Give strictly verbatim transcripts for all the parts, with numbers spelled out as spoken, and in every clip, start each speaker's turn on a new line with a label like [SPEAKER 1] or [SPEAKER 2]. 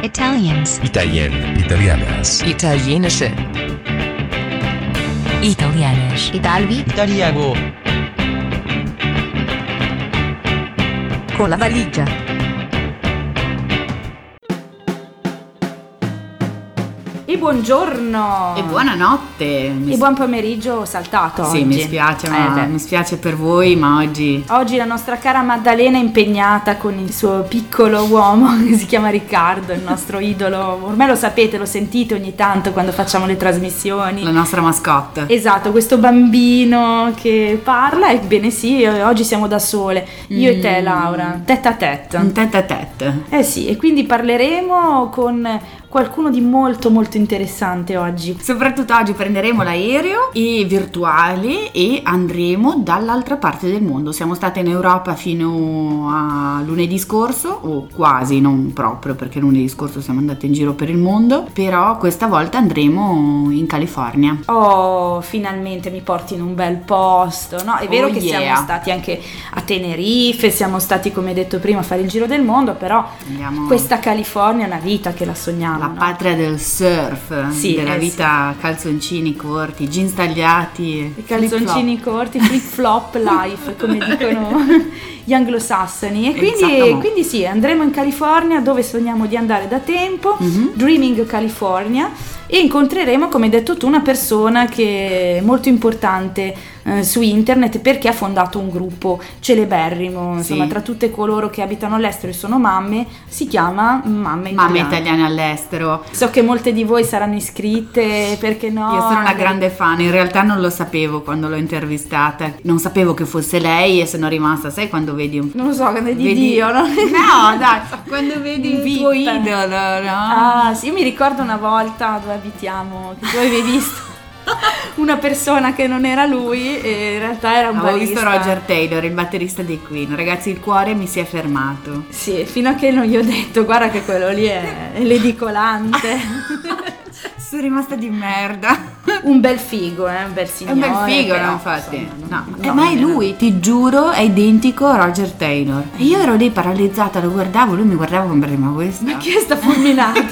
[SPEAKER 1] Italians.
[SPEAKER 2] Italien. Italianas.
[SPEAKER 3] Italienische.
[SPEAKER 1] Italianisch.
[SPEAKER 4] Italvi.
[SPEAKER 5] Italiago.
[SPEAKER 3] Con la valigia.
[SPEAKER 6] E buongiorno
[SPEAKER 4] E buonanotte. Mi
[SPEAKER 6] e buon pomeriggio saltato
[SPEAKER 4] Sì,
[SPEAKER 6] oggi.
[SPEAKER 4] mi spiace,
[SPEAKER 6] Eh,
[SPEAKER 4] ma
[SPEAKER 6] beh.
[SPEAKER 4] mi spiace per voi, ma oggi
[SPEAKER 6] Oggi la nostra cara Maddalena è impegnata con il suo piccolo uomo che si chiama Riccardo, il nostro idolo. Ormai lo sapete, lo sentite ogni tanto quando facciamo le trasmissioni.
[SPEAKER 4] la nostra mascotte.
[SPEAKER 6] Esatto, questo bambino che parla. Ebbene sì, oggi siamo da sole, io
[SPEAKER 4] Mm.
[SPEAKER 6] e te Laura, tête à tête.
[SPEAKER 4] Un tête à tête.
[SPEAKER 6] Eh sì, e quindi parleremo con qualcuno di molto molto interessante oggi.
[SPEAKER 4] Soprattutto oggi prenderemo l'aereo e virtuale e andremo dall'altra parte del mondo. Siamo state in Europa fino a lunedì scorso, o quasi, non proprio, perché lunedì scorso siamo andate in giro per il mondo, però questa volta andremo in California.
[SPEAKER 6] Oh, finalmente mi porti in un bel posto, no? È vero
[SPEAKER 4] Oh,
[SPEAKER 6] che
[SPEAKER 4] yeah.
[SPEAKER 6] siamo stati anche a Tenerife, siamo stati, come detto prima, a fare il giro del mondo, però
[SPEAKER 4] Andiamo
[SPEAKER 6] questa California è una vita che la sogniamo,
[SPEAKER 4] la
[SPEAKER 6] no?
[SPEAKER 4] patria del surf,
[SPEAKER 6] Sì,
[SPEAKER 4] della
[SPEAKER 6] eh,
[SPEAKER 4] vita, calzoncini corti, jeans tagliati,
[SPEAKER 6] I calzoncini corti, flip flop life, come dicono gli anglosassoni. E quindi,
[SPEAKER 4] Esattamente.
[SPEAKER 6] quindi sì, andremo in California, dove sogniamo di andare da tempo,
[SPEAKER 4] Mhm.
[SPEAKER 6] Dreaming California, e incontreremo, come hai detto tu, una persona che è molto importante eh, su internet, perché ha fondato un gruppo celeberrimo, insomma,
[SPEAKER 4] Sì.
[SPEAKER 6] tra tutte coloro che abitano all'estero e sono mamme, si chiama Mamme Italiane.
[SPEAKER 4] mamme italiane all'estero.
[SPEAKER 6] So che molte di voi saranno iscritte, perché no?
[SPEAKER 4] Io sono una grande fan, in realtà non lo sapevo quando l'ho intervistata, non sapevo che fosse lei e sono rimasta, sai quando vedi un...
[SPEAKER 6] Non lo so, quando è di
[SPEAKER 4] vedi-
[SPEAKER 6] Dio, no?
[SPEAKER 4] No, dai, quando vedi il
[SPEAKER 6] Vita.
[SPEAKER 4] tuo idolo, no?
[SPEAKER 6] Ah, sì, io mi ricordo una volta dove abitiamo, che tu avevi visto una persona che non era lui e in realtà era un
[SPEAKER 4] Avevo
[SPEAKER 6] barista.
[SPEAKER 4] visto Roger Taylor, il batterista dei Queen. Ragazzi, il cuore mi si è fermato.
[SPEAKER 6] Sì, fino a che non gli ho detto, guarda che quello lì è, è l'edicolante.
[SPEAKER 4] Sono rimasta di merda.
[SPEAKER 6] Un bel figo, eh, un bel
[SPEAKER 4] È
[SPEAKER 6] signore.
[SPEAKER 4] un bel figo,
[SPEAKER 6] però,
[SPEAKER 4] no, infatti.
[SPEAKER 6] insomma,
[SPEAKER 4] No.
[SPEAKER 6] non-
[SPEAKER 4] Eh,
[SPEAKER 6] no,
[SPEAKER 4] ma è
[SPEAKER 6] non-
[SPEAKER 4] lui, ti giuro, è identico a Roger Taylor. E io ero lì paralizzata, lo guardavo, lui mi guardava come per ma questo.
[SPEAKER 6] Ma chi è sta fulminato?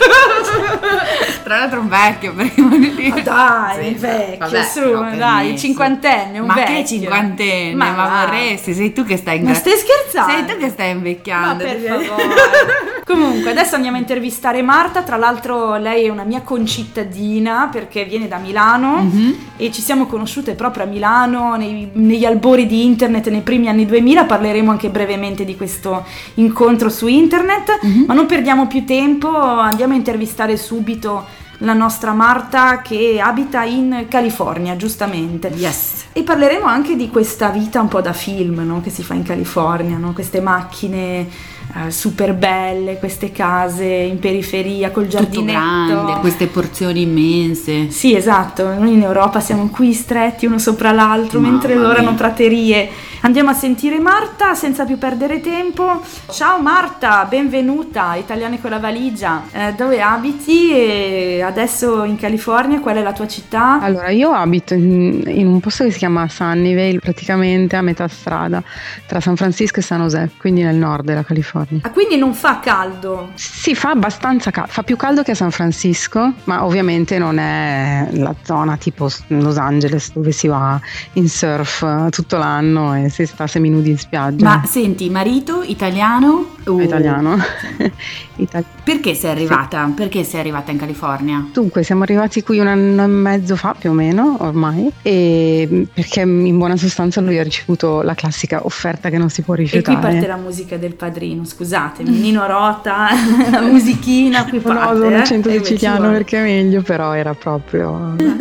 [SPEAKER 4] Tra l'altro un vecchio, perché voglio dire.
[SPEAKER 6] Dai,
[SPEAKER 4] Sì,
[SPEAKER 6] vecchio,
[SPEAKER 4] vabbè,
[SPEAKER 6] su,
[SPEAKER 4] però
[SPEAKER 6] dai,
[SPEAKER 4] permesso.
[SPEAKER 6] cinquantenne, un
[SPEAKER 4] ma
[SPEAKER 6] vecchio.
[SPEAKER 4] che cinquantenne, ma,
[SPEAKER 6] va.
[SPEAKER 4] vorresti, sei tu che stai
[SPEAKER 6] Ma stai scherzando?
[SPEAKER 4] Sei tu che stai
[SPEAKER 6] Ma
[SPEAKER 4] invecchiando.
[SPEAKER 6] per
[SPEAKER 4] ti-
[SPEAKER 6] favore. Comunque adesso andiamo a intervistare Marta. Tra l'altro lei è una mia concittadina, perché viene da Milano.
[SPEAKER 4] Mhm.
[SPEAKER 6] E ci siamo conosciute proprio a Milano nei- negli albori di internet nei primi anni duemila. Parleremo anche brevemente di questo incontro su internet,
[SPEAKER 4] Mhm.
[SPEAKER 6] ma non perdiamo più tempo, andiamo a intervistare subito la nostra Marta, che abita in California, giustamente.
[SPEAKER 4] Yes.
[SPEAKER 6] E parleremo anche di questa vita un po' da film, no? Che si fa in California, no? Queste macchine eh, super belle, queste case in periferia col
[SPEAKER 4] Tutto
[SPEAKER 6] giardinetto.
[SPEAKER 4] grande, queste porzioni immense.
[SPEAKER 6] Sì, esatto, noi in Europa siamo qui stretti uno sopra l'altro,
[SPEAKER 4] Mamma
[SPEAKER 6] mentre loro
[SPEAKER 4] mia.
[SPEAKER 6] hanno praterie. Andiamo a sentire Marta senza più perdere tempo. Ciao Marta, benvenuta a Italiane con la valigia. Eh, dove abiti e adesso in California? Qual è la tua città?
[SPEAKER 7] Allora, io abito in, in un posto che si chiama Sunnyvale, praticamente a metà strada tra San Francisco e San José, quindi nel nord della California.
[SPEAKER 6] Ah, quindi non fa caldo?
[SPEAKER 7] Si fa abbastanza caldo, fa più caldo che a San Francisco, ma ovviamente non è la zona tipo Los Angeles dove si va in surf eh, tutto l'anno e si sta seminudi in spiaggia.
[SPEAKER 4] Ma senti, marito italiano? o-
[SPEAKER 7] Italiano. Itali-
[SPEAKER 4] Perché sei arrivata? Perché sei arrivata in California?
[SPEAKER 7] Dunque, siamo arrivati qui un anno e mezzo fa più o meno ormai, e perché in buona sostanza lui ha ricevuto la classica offerta che non si può
[SPEAKER 6] E qui
[SPEAKER 7] rifiutare.
[SPEAKER 6] parte la musica del padrino, scusatemi, Nino Rota, la musichina, qui
[SPEAKER 7] No,
[SPEAKER 6] parte.
[SPEAKER 7] sono
[SPEAKER 6] eh?
[SPEAKER 7] accento
[SPEAKER 6] E beh, ci
[SPEAKER 7] siciliano
[SPEAKER 6] vuole.
[SPEAKER 7] perché è meglio, però era proprio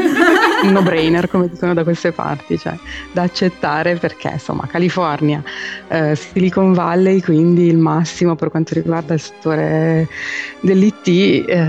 [SPEAKER 7] un no-brainer, come dicono da queste parti, cioè da accettare, perché insomma California, eh, Silicon Valley, quindi il massimo per quanto riguarda il settore dell'I T, eh,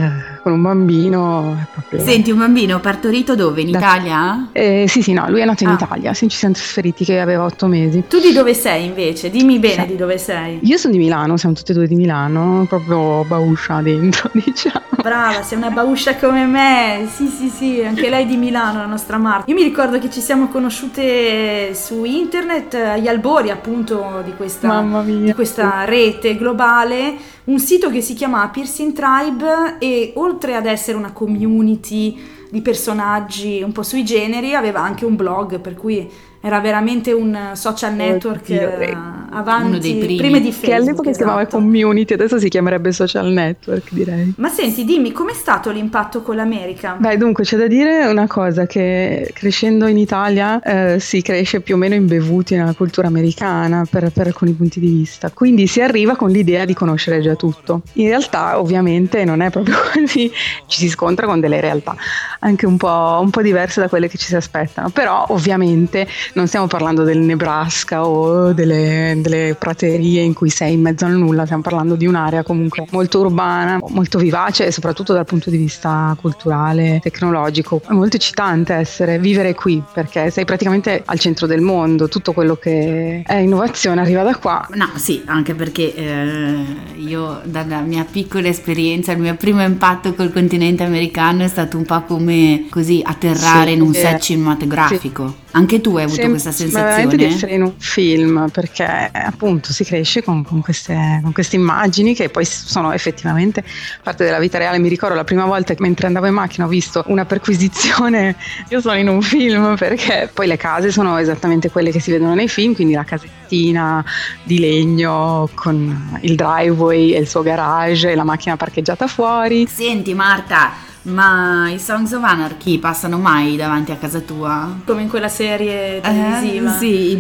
[SPEAKER 7] con un bambino è proprio...
[SPEAKER 4] Senti, un bambino partorito dove? In
[SPEAKER 7] Da-
[SPEAKER 4] Italia?
[SPEAKER 7] Eh, sì, sì, no, lui è nato in
[SPEAKER 6] Ah.
[SPEAKER 7] Italia, sì, ci siamo trasferiti che aveva otto mesi.
[SPEAKER 6] Tu di dove sei invece? Dimmi bene
[SPEAKER 7] Sì.
[SPEAKER 6] di dove sei.
[SPEAKER 7] Io sono di Milano, siamo tutti e due di Milano, proprio bauscia dentro, diciamo.
[SPEAKER 6] Brava, sei una bauscia come me. Sì, sì, sì, anche lei di Milano, la nostra Marta. Io mi ricordo che ci siamo conosciute su internet agli albori appunto di questa,
[SPEAKER 7] Mamma mia.
[SPEAKER 6] di questa rete globale, un sito che si chiama Piercing Tribe e oltre ad essere una community di personaggi un po' sui generi, aveva anche un blog, per cui era veramente un social network
[SPEAKER 7] Oddio,
[SPEAKER 6] eh,
[SPEAKER 7] eh,
[SPEAKER 6] avanti,
[SPEAKER 4] uno dei primi.
[SPEAKER 6] prima di
[SPEAKER 7] Che
[SPEAKER 6] Facebook.
[SPEAKER 7] all'epoca si chiamava
[SPEAKER 6] esatto.
[SPEAKER 7] community, adesso si chiamerebbe social network, direi.
[SPEAKER 6] Ma senti, dimmi, com'è stato l'impatto con l'America?
[SPEAKER 7] Beh, dunque c'è da dire una cosa, che crescendo in Italia eh, si cresce più o meno imbevuti nella cultura americana per, per alcuni punti di vista, quindi si arriva con l'idea di conoscere già tutto. In realtà ovviamente non è proprio così, ci si scontra con delle realtà anche un po', un po' diverse da quelle che ci si aspettano, però ovviamente non stiamo parlando del Nebraska o delle, delle praterie in cui sei in mezzo al nulla, stiamo parlando di un'area comunque molto urbana, molto vivace e soprattutto dal punto di vista culturale, tecnologico. È molto eccitante essere, vivere qui, perché sei praticamente al centro del mondo, tutto quello che è innovazione arriva da qua.
[SPEAKER 4] No, sì, anche perché eh, io dalla mia piccola esperienza, il mio primo impatto col continente americano è stato un po' come così atterrare
[SPEAKER 7] Sì,
[SPEAKER 4] in un
[SPEAKER 7] eh,
[SPEAKER 4] set cinematografico. Anche tu hai avuto
[SPEAKER 7] Sem-
[SPEAKER 4] questa
[SPEAKER 7] sembra veramente di
[SPEAKER 4] sensazione?
[SPEAKER 7] essere in un film, perché appunto si cresce con, con queste, con queste immagini che poi sono effettivamente parte della vita reale. Mi ricordo la prima volta che mentre andavo in macchina ho visto una perquisizione, io sono in un film, perché poi le case sono esattamente quelle che si vedono nei film, quindi la casettina di legno con il driveway e il suo garage e la macchina parcheggiata fuori.
[SPEAKER 4] Senti Marta, ma i Songs of Anarchy passano mai davanti a casa tua?
[SPEAKER 6] Come in quella serie televisiva.
[SPEAKER 4] Eh, sì, i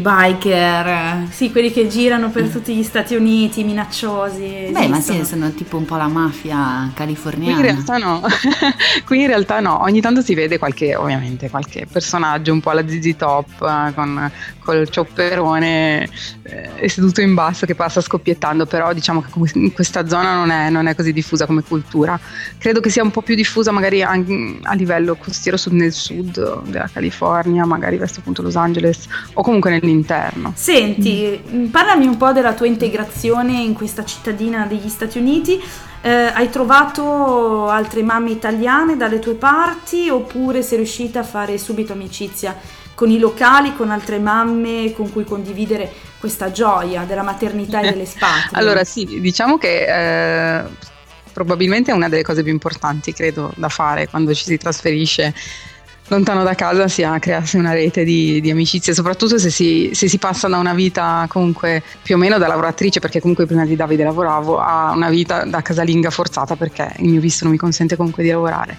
[SPEAKER 4] biker.
[SPEAKER 6] Sì, quelli che girano per tutti gli Stati Uniti, minacciosi.
[SPEAKER 4] Beh, ma
[SPEAKER 6] esistono.
[SPEAKER 4] sì, sono tipo un po' la mafia
[SPEAKER 7] Qui
[SPEAKER 4] californiana.
[SPEAKER 7] in realtà no, qui in realtà no, ogni tanto si vede qualche, ovviamente, qualche personaggio un po' alla Z Z Top eh, con col ciopperone eh, seduto in basso che passa scoppiettando, però diciamo che come- in questa zona non è, non è così diffusa come cultura. Credo che sia un po' più diffusa magari anche a livello costiero sud, nel sud della California, magari verso appunto Los Angeles o comunque nell'interno.
[SPEAKER 6] Senti, parlami un po' della tua integrazione in questa cittadina degli Stati Uniti. Eh, hai trovato altre mamme italiane dalle tue parti oppure sei riuscita a fare subito amicizia con i locali, con altre mamme con cui condividere questa gioia della maternità e dell'espatrio?
[SPEAKER 7] Allora sì, diciamo che eh, probabilmente è una delle cose più importanti, credo, da fare quando ci si trasferisce lontano da casa, sia crearsi una rete di, di amicizie, soprattutto se si, se si passa da una vita comunque più o meno da lavoratrice, perché comunque prima di Davide lavoravo, a una vita da casalinga forzata perché il mio visto non mi consente comunque di lavorare.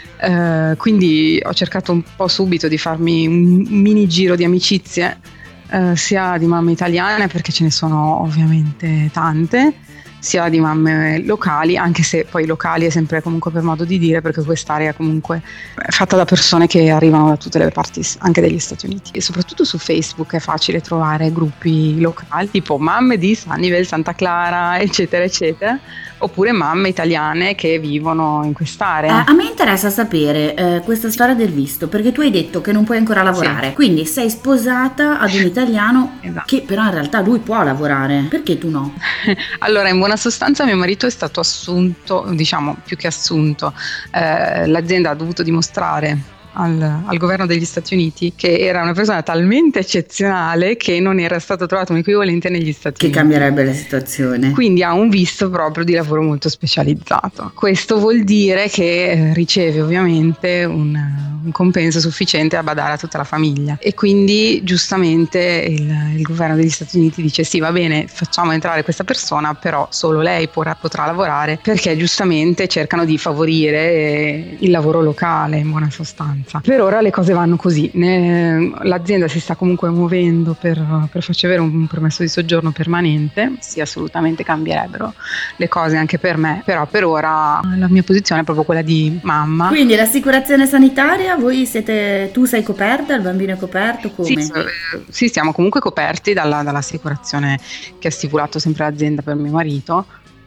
[SPEAKER 7] Eh, quindi ho cercato un po' subito di farmi un mini giro di amicizie, eh, sia di mamme italiane, perché ce ne sono ovviamente tante, sia di mamme locali, anche se poi locali è sempre comunque per modo di dire, perché quest'area comunque è fatta da persone che arrivano da tutte le parti, anche degli Stati Uniti. E soprattutto su Facebook è facile trovare gruppi locali tipo mamme di Sunnyvale, Santa Clara, eccetera eccetera, oppure mamme italiane che vivono in
[SPEAKER 4] Eh,
[SPEAKER 7] quest'area.
[SPEAKER 4] a me interessa sapere eh, questa storia del visto, perché tu hai detto che non puoi ancora lavorare,
[SPEAKER 7] Sì.
[SPEAKER 4] quindi sei sposata ad un italiano
[SPEAKER 7] Esatto.
[SPEAKER 4] che però in realtà lui può lavorare, perché tu no?
[SPEAKER 7] Allora, in buona sostanza mio marito è stato assunto, diciamo più che assunto, eh, l'azienda ha dovuto dimostrare al, al governo degli Stati Uniti che era una persona talmente eccezionale che non era stato trovato un equivalente negli Stati
[SPEAKER 4] Che
[SPEAKER 7] Uniti.
[SPEAKER 4] cambierebbe la situazione.
[SPEAKER 7] Quindi ha un visto proprio di lavoro molto specializzato. Questo vuol dire che eh, riceve ovviamente un, un compenso sufficiente a badare a tutta la famiglia, e quindi giustamente il, il governo degli Stati Uniti dice sì, va bene, facciamo entrare questa persona, però solo lei potrà, potrà lavorare, perché giustamente cercano di favorire eh, il lavoro locale in buona sostanza. Per ora le cose vanno così. Ne- l'azienda si sta comunque muovendo per, per farci avere un, un permesso di soggiorno permanente. Sì, assolutamente cambierebbero le cose anche per me, però per ora la mia posizione è proprio quella di mamma.
[SPEAKER 4] Quindi l'assicurazione sanitaria, voi siete, tu sei coperta, il bambino è coperto, come?
[SPEAKER 7] Sì, eh, sì, siamo comunque coperti dalla, dall'assicurazione che ha stipulato sempre l'azienda per mio marito.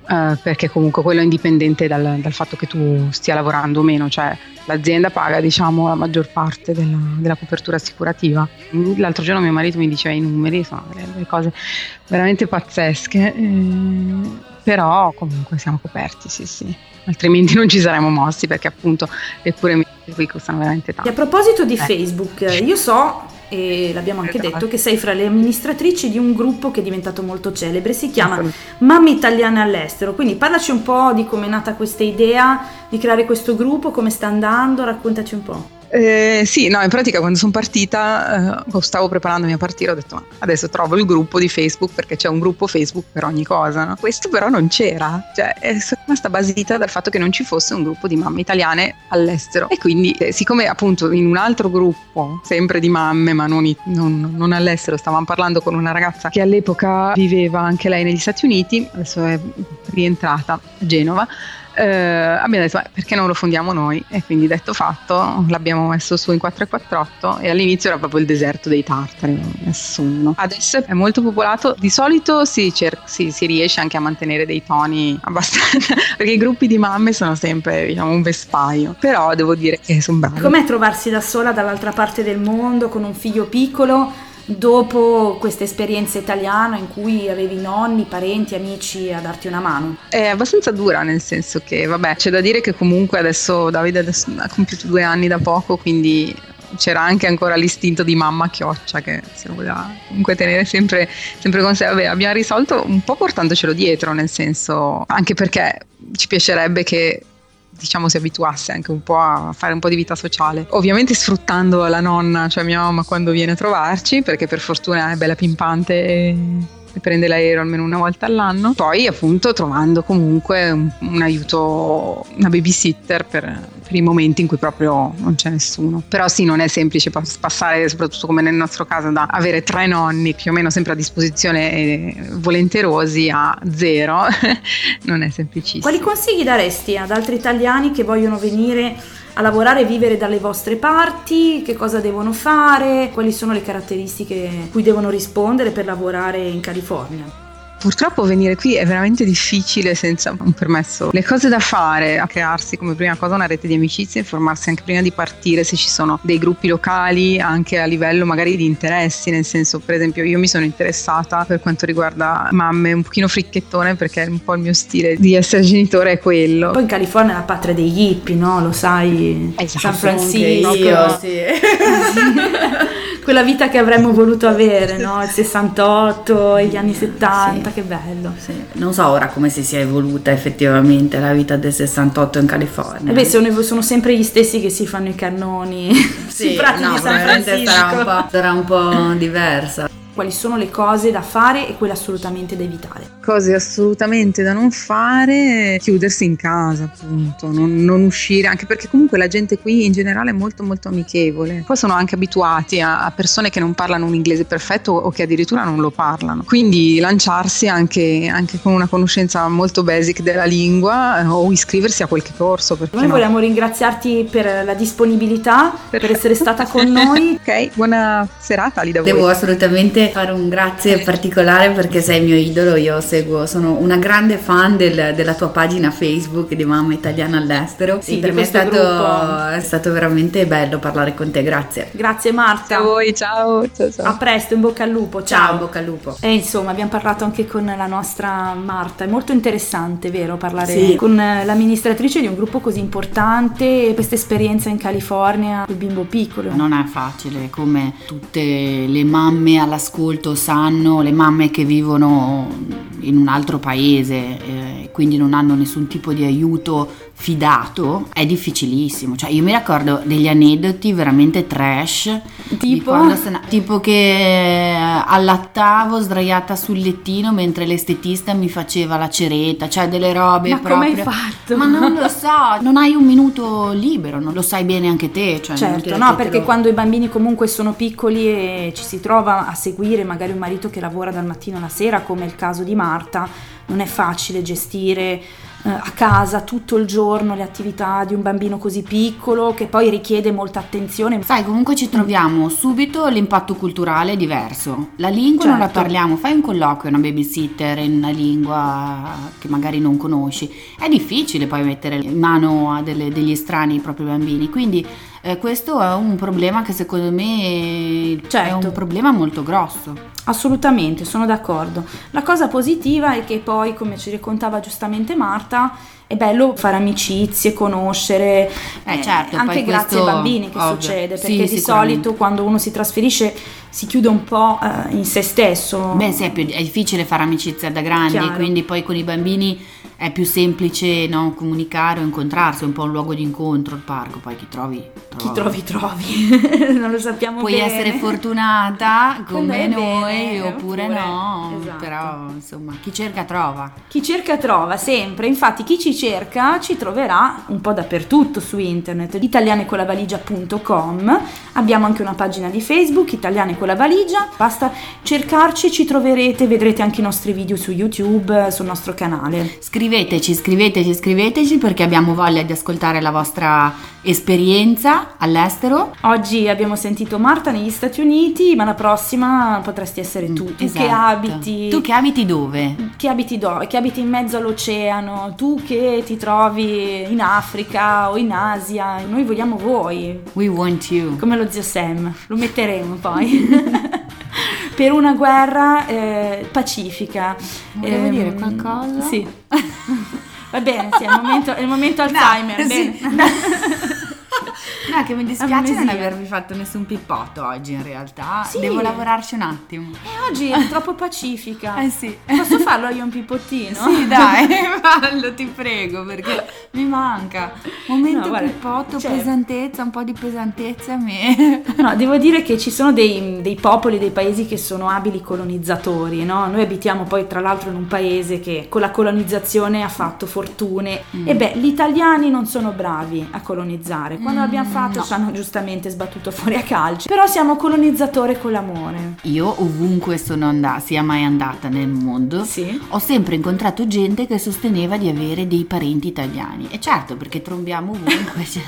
[SPEAKER 7] eh, perché comunque quello è indipendente dal, dal fatto che tu stia lavorando o meno, cioè l'azienda paga, diciamo, la maggior parte della, della copertura assicurativa. L'altro giorno mio marito mi diceva i numeri, sono delle cose veramente pazzesche, eh, però comunque siamo coperti, sì sì, altrimenti non ci saremmo mossi, perché appunto le cure qui costano veramente tanto.
[SPEAKER 6] E a proposito di
[SPEAKER 7] eh.
[SPEAKER 6] Facebook, io so, e l'abbiamo anche
[SPEAKER 7] Esatto.
[SPEAKER 6] detto, che sei fra le amministratrici di un gruppo che è diventato molto celebre, si chiama Mamme Italiane all'estero, quindi parlaci un po' di come è nata questa idea di creare questo gruppo, come sta andando, raccontaci un po'.
[SPEAKER 7] Eh, sì, no, in pratica quando sono partita, eh, stavo preparandomi a partire, ho detto ma adesso trovo il gruppo di Facebook, perché c'è un gruppo Facebook per ogni cosa, no? Questo però non c'era, cioè sono rimasta basita dal fatto che non ci fosse un gruppo di mamme italiane all'estero, e quindi eh, siccome appunto in un altro gruppo, sempre di mamme ma non, non, non all'estero, stavamo parlando con una ragazza che all'epoca viveva anche lei negli Stati Uniti, adesso è rientrata a Genova. Uh, abbiamo detto ma perché non lo fondiamo noi, e quindi detto fatto l'abbiamo messo su in quattro e quattr'otto, e all'inizio era proprio il deserto dei tartari, nessuno. Adesso è molto popolato, di solito si, cer- si, si riesce anche a mantenere dei toni abbastanza perché i gruppi di mamme sono sempre, diciamo, un vespaio, però devo dire che sono bravi.
[SPEAKER 6] Com'è trovarsi da sola dall'altra parte del mondo con un figlio piccolo dopo questa esperienza italiana in cui avevi nonni, parenti, amici a darti una mano?
[SPEAKER 7] È abbastanza dura, nel senso che vabbè, c'è da dire che comunque adesso Davide adesso ha compiuto due anni da poco, quindi c'era anche ancora l'istinto di mamma chioccia che se lo voleva comunque tenere sempre, sempre con sé. Vabbè, abbiamo risolto un po' portandocelo dietro, nel senso, anche perché ci piacerebbe che, diciamo, si abituasse anche un po' a fare un po' di vita sociale, ovviamente sfruttando la nonna, cioè mia mamma, quando viene a trovarci, perché per fortuna è bella pimpante e, e prende l'aereo almeno una volta all'anno. Poi appunto trovando comunque un, un aiuto, una babysitter per, per i momenti in cui proprio non c'è nessuno. Però sì, non è semplice passare, soprattutto come nel nostro caso, da avere tre nonni più o meno sempre a disposizione e volenterosi a zero non è semplicissimo.
[SPEAKER 6] Quali consigli daresti ad altri italiani che vogliono venire a lavorare e vivere dalle vostre parti? Che cosa devono fare? Quali sono le caratteristiche cui devono rispondere per lavorare in California?
[SPEAKER 7] Purtroppo venire qui è veramente difficile senza un permesso. Le cose da fare, a crearsi come prima cosa una rete di amicizie, informarsi anche prima di partire se ci sono dei gruppi locali, anche a livello magari di interessi, nel senso, per esempio, io mi sono interessata per quanto riguarda mamme un pochino fricchettone, perché un po' il mio stile di essere genitore è quello.
[SPEAKER 6] Poi in California è la patria degli hippie, no? Lo sai,
[SPEAKER 7] esatto.
[SPEAKER 6] San Francisco,
[SPEAKER 4] io, sì.
[SPEAKER 6] quella vita che avremmo voluto avere, no? Il sessantotto e gli anni settanta,
[SPEAKER 4] sì.
[SPEAKER 6] Che bello.
[SPEAKER 4] Sì. Non so ora come si sia evoluta effettivamente la vita del sessantotto in California.
[SPEAKER 6] Eh beh, sono, sono sempre gli stessi che si fanno i cannoni
[SPEAKER 4] sì,
[SPEAKER 6] sui prati
[SPEAKER 4] no,
[SPEAKER 6] di San Francisco.
[SPEAKER 4] Sarà un po', sarà un po' diversa.
[SPEAKER 6] Quali sono le cose da fare e quelle assolutamente da evitare?
[SPEAKER 7] Cose assolutamente da non fare: chiudersi in casa, appunto, non, non uscire, anche perché comunque la gente qui in generale è molto molto amichevole. Poi sono anche abituati a, a persone che non parlano un inglese perfetto o che addirittura non lo parlano, quindi lanciarsi anche, anche con una conoscenza molto basic della lingua, eh, o iscriversi a qualche corso.
[SPEAKER 6] Noi
[SPEAKER 7] no?
[SPEAKER 6] vogliamo ringraziarti per la disponibilità, Perfetto. per essere stata con noi.
[SPEAKER 7] Ok, buona serata lì da voi.
[SPEAKER 4] Devo assolutamente fare un grazie particolare perché sei il mio idolo, io seguo, sono una grande fan del, della tua pagina Facebook di Mamma Italiana all'estero.
[SPEAKER 6] Sì,
[SPEAKER 4] e per me è stato, è stato veramente bello parlare con te, grazie.
[SPEAKER 6] Grazie Marta.
[SPEAKER 7] A voi, ciao, ciao, ciao.
[SPEAKER 6] A presto, in bocca al lupo, ciao.
[SPEAKER 4] Ciao, in bocca al lupo.
[SPEAKER 6] E insomma abbiamo parlato anche con la nostra Marta, è molto interessante, vero, parlare
[SPEAKER 4] sì.
[SPEAKER 6] con l'amministratrice di un gruppo così importante e questa esperienza in California, il bimbo piccolo.
[SPEAKER 4] Non è facile, come tutte le mamme all'ascolto sanno, le mamme che vivono in un altro paese e eh, quindi non hanno nessun tipo di aiuto fidato, è difficilissimo. Cioè io mi ricordo degli aneddoti veramente trash,
[SPEAKER 6] tipo,
[SPEAKER 4] se, tipo che allattavo sdraiata sul lettino mentre l'estetista mi faceva la ceretta, cioè delle robe
[SPEAKER 6] ma
[SPEAKER 4] proprio.
[SPEAKER 6] come hai fatto?
[SPEAKER 4] Ma non lo so, non hai un minuto libero, non lo sai bene anche te, cioè,
[SPEAKER 6] certo, no, perché lo... quando i bambini comunque sono piccoli e ci si trova a seguire magari un marito che lavora dal mattino alla sera, come il caso di Marta, non è facile gestire a casa tutto il giorno le attività di un bambino così piccolo, che poi richiede molta attenzione.
[SPEAKER 4] Sai, comunque ci troviamo subito l'impatto culturale diverso. La lingua
[SPEAKER 6] Certo.
[SPEAKER 4] non la parliamo, fai un colloquio, una babysitter in una lingua che magari non conosci. È difficile poi mettere in mano a delle- degli estranei i propri bambini, quindi eh, questo è un problema che secondo me è
[SPEAKER 6] Certo.
[SPEAKER 4] un problema molto grosso.
[SPEAKER 6] Assolutamente, sono d'accordo. La cosa positiva è che poi, come ci raccontava giustamente Marta, è bello fare amicizie, conoscere,
[SPEAKER 4] Eh, certo,
[SPEAKER 6] anche
[SPEAKER 4] poi
[SPEAKER 6] grazie
[SPEAKER 4] questo,
[SPEAKER 6] ai bambini che
[SPEAKER 4] ovvio.
[SPEAKER 6] succede,
[SPEAKER 4] Sì,
[SPEAKER 6] perché di
[SPEAKER 4] sicuramente.
[SPEAKER 6] solito quando uno si trasferisce si chiude un po' eh, in se stesso.
[SPEAKER 4] Beh, sì, è, più- è difficile fare amicizia da grandi,
[SPEAKER 6] Chiaro.
[SPEAKER 4] quindi poi con i bambini è più semplice, no, comunicare o incontrarsi, è un po' un luogo di incontro il parco, poi chi trovi,
[SPEAKER 6] Chi trovi trovi, non lo sappiamo
[SPEAKER 4] Puoi
[SPEAKER 6] bene.
[SPEAKER 4] essere fortunata
[SPEAKER 6] Quando
[SPEAKER 4] come
[SPEAKER 6] è
[SPEAKER 4] noi
[SPEAKER 6] bene,
[SPEAKER 4] oppure,
[SPEAKER 6] oppure-
[SPEAKER 4] no,
[SPEAKER 6] esatto.
[SPEAKER 4] però insomma chi cerca trova.
[SPEAKER 6] Chi cerca trova sempre, infatti chi ci cerca ci troverà un po' dappertutto su internet, italiane con la valigia punto com, abbiamo anche una pagina di Facebook, Italiane con la valigia, basta cercarci, ci troverete, vedrete anche i nostri video su YouTube, sul nostro canale.
[SPEAKER 4] Scriveteci, scriveteci, scriveteci perché abbiamo voglia di ascoltare la vostra esperienza all'estero.
[SPEAKER 6] Oggi abbiamo sentito Marta negli Stati Uniti, ma la prossima potresti essere tu, tu
[SPEAKER 4] Esatto.
[SPEAKER 6] che abiti...
[SPEAKER 4] Tu che abiti dove?
[SPEAKER 6] Che abiti dove? Che abiti in mezzo all'oceano, tu che ti trovi in Africa o in Asia, noi vogliamo voi,
[SPEAKER 4] We want you.
[SPEAKER 6] come lo zio Sam, lo metteremo poi, per una guerra eh, pacifica.
[SPEAKER 4] Volevo
[SPEAKER 6] Ehm,
[SPEAKER 4] dire qualcosa?
[SPEAKER 6] Sì. Va bene, sì, è il momento, è il momento Alzheimer,
[SPEAKER 4] No,
[SPEAKER 6] bene.
[SPEAKER 4] sì, no. No, che mi dispiace non
[SPEAKER 6] Amnesia.
[SPEAKER 4] avervi fatto nessun pippotto oggi in realtà.
[SPEAKER 6] Sì.
[SPEAKER 4] Devo lavorarci un attimo.
[SPEAKER 6] E oggi è troppo pacifica.
[SPEAKER 4] Eh sì.
[SPEAKER 6] Posso farlo io un pippottino?
[SPEAKER 4] Sì, dai, fallo, ti prego, perché mi manca. Momento
[SPEAKER 6] No, guarda,
[SPEAKER 4] pippotto,
[SPEAKER 6] certo.
[SPEAKER 4] pesantezza, un po' di pesantezza a me.
[SPEAKER 6] No, devo dire che ci sono dei, dei popoli, dei paesi che sono abili colonizzatori, no? Noi abitiamo poi tra l'altro in un paese che con la colonizzazione ha fatto fortune e beh, gli italiani non sono bravi a colonizzare. Quando
[SPEAKER 4] Mm,
[SPEAKER 6] l'abbiamo fatto
[SPEAKER 4] no.
[SPEAKER 6] ci hanno giustamente sbattuto fuori a calci, però siamo colonizzatori con l'amore.
[SPEAKER 4] Io ovunque sono andata, sia mai andata nel mondo,
[SPEAKER 6] Sì.
[SPEAKER 4] ho sempre incontrato gente che sosteneva di avere dei parenti italiani. E certo, perché trombiamo ovunque. Cioè.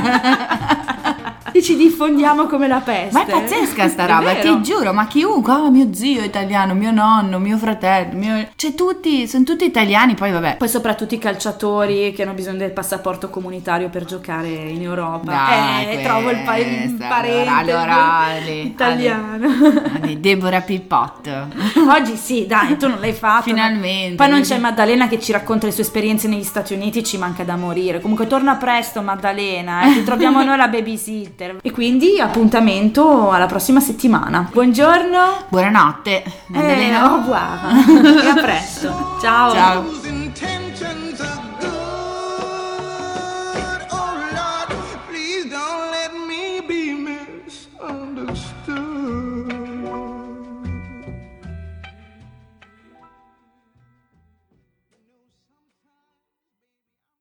[SPEAKER 6] E ci diffondiamo come la peste.
[SPEAKER 4] Ma è pazzesca sta
[SPEAKER 6] È
[SPEAKER 4] roba,
[SPEAKER 6] vero.
[SPEAKER 4] ti giuro, ma chiunque, ah, mio zio è italiano, mio nonno, mio fratello, mio... cioè tutti, sono tutti italiani, poi vabbè.
[SPEAKER 6] Poi soprattutto i calciatori che hanno bisogno del passaporto comunitario per giocare in Europa.
[SPEAKER 4] Dai,
[SPEAKER 6] eh, trovo il, pa- il
[SPEAKER 4] questa,
[SPEAKER 6] parente
[SPEAKER 4] allora, allora, Ale,
[SPEAKER 6] italiano.
[SPEAKER 4] Ale, Ale, Deborah Pippotto.
[SPEAKER 6] Oggi sì, dai, tu non l'hai fatto.
[SPEAKER 4] Finalmente.
[SPEAKER 6] Poi non c'è Maddalena che ci racconta le sue esperienze negli Stati Uniti, ci manca da morire. Comunque torna presto Maddalena, eh, ti troviamo noi la babysitter. E quindi appuntamento alla prossima settimana. Buongiorno.
[SPEAKER 4] Buonanotte,
[SPEAKER 6] Eh,
[SPEAKER 4] Maddalena.
[SPEAKER 6] au revoir. E a presto. Ciao.
[SPEAKER 4] Ciao.